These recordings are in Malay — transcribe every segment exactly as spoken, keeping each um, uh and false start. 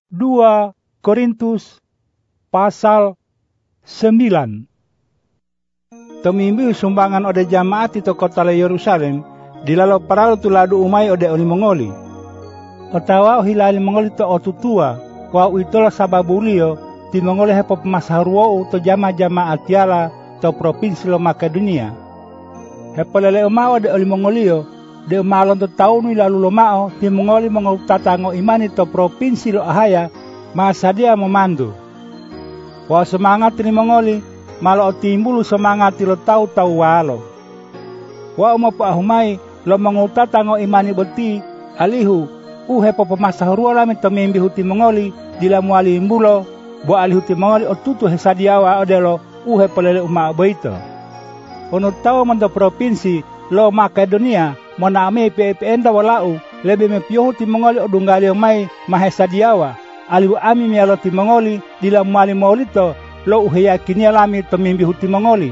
dua Korintus pasal sembilan. Tomimbi sumbangan ode jamaat itu kota Yerusalem, dilalo paralo tu ladu umay ode oni mongoli. Otawa hilali mongoli to otutua, wa itola sababulio, ti mongoli hepo pemasaruo to jama-jama atiala to provinsi lo Makedonia. Hepo lele umao ode oni mongolio, de umalon to taunu lalu lo mao, ti mongoli mongolutatango imani to provinsi lo Ahaya, masadia memandu. Wa semangat ni mongoli, malo timbulu semangat lo tau-tau walo. Wa umapu ahumai lo mengutatango imani beti alihu uhe po pemasahrua lami tomimbi huti mongoli dila muali imbulo bo alihu ti mongoli otutu hesadiawa odelo uhe polele uma boito. Ono tau mando provinsi lo Makedonia mona ame P P N da walau lebe me piohu ti mongoli odungali mai mahesadiawa alihu ami mialo ti mongoli dila muali maulito lo uheya kini alami tomimbi huti mongoli.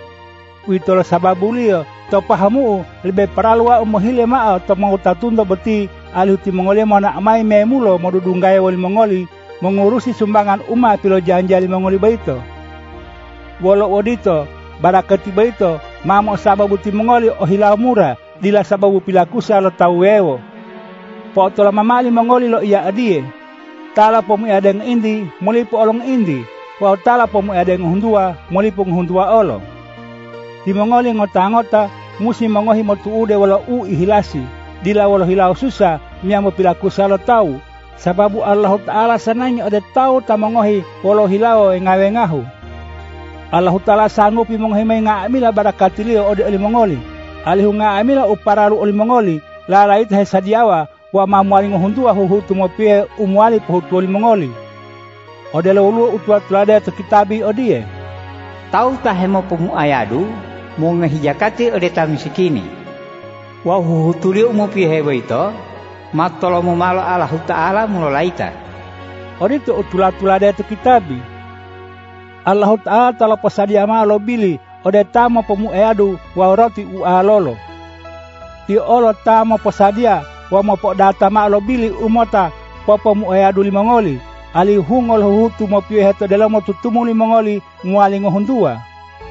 Uitolo sababulio to pahamu lebe paralua umohile maa to mautatunda beti alihuti mongoli mana amai memulo modudungai wali mongoli mengurusi sumbangan umat pilo janjali mongoli baito. Wolo odito barakati baito mamo sababu ti mongoli ohila mura dila sababu pilakusa lo tauwewo. Po tola mamali mongoli lo iya adie. Tala pomu adeng indi mulipo olong indi. Wa tala pomu adeng hundua mulipo hundua olo. Ti mongoli ngota-ngota musi mongohi motuude wala u ihilasi dila wala hilau susah miamo pilakusa lo tau sababu Allah Ta'ala sananya ode tau ta mongohi wala hilau ngawengahu. Allah Ta'ala sanggup mongohi mai ngaamila barakatilio ode oli mongoli alihu ngaamila uparalu oli mongoli lalait hesadiawa wa mamuali ngohundua huhutu mopie umuali puhutu oli mongoli ode lo ulu utua tulade to kitabi odie tau tahemo pumu ayadu mo ngahijakati ode tamisikini wa huhutuli umupi hebo ito matolo mo malo Allah Ta'ala mulo laita ode to utula-tulade to kitabi Allah Ta'ala talo pasadia malo bili ode tamo pumu ayadu wa roti u alolo ti olo tamo pasadia wa mo data malo bili umota popo mu ayadu limongoli ali hungol hutu mo pie heto dalam mo tutumu limongoli muali ngohundua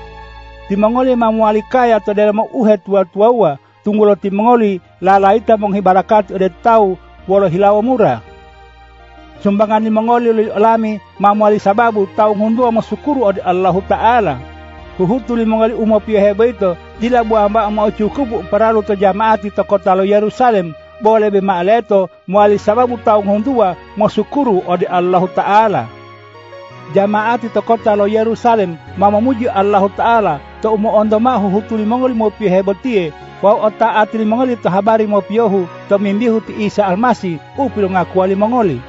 ti mongoli mamuali kaya to dalam uhe tua-tuawa tunggulo ti mongoli lalaita menghibarakati ode tau wolo hilawa murah sumbangan ni mongoli li alami mamuali sababu tau hundua masukuru ode Allah Ta'ala huhutu li mongoli umo pie hebaito dila buamba mau cukup paralu to jamaati to kota lo Yerusalem boleh be maaleto muali sababu tau hundua masukuru ode Allah Ta'ala jamaati to kota lo Yerusalem mamamuji Allah Ta'ala to umo ondo mahu hutuli mongoli mo pie hebotie wa ota atili mongoli to habari mo piohu to mimbihu ti Isa Almasi upilo ngakuali mongoli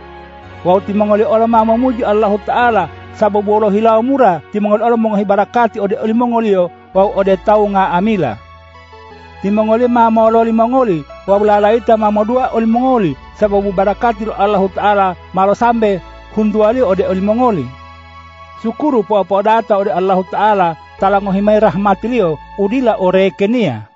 wa ti mongoli ola mamamuji Allah Ta'ala sababu olo hilau mura ti mongoli ola mongohi barakati ode oli mongolio wa ode tau nga amila ti mongoli mama oli mongoli wa ulalaita mama dua oli mongoli sababu barakati Allah Ta'ala malo sambe hunduali ode oli mongoli sukuru po po data ode Allah Ta'ala talangohimai rahmatilio udila ore kenia.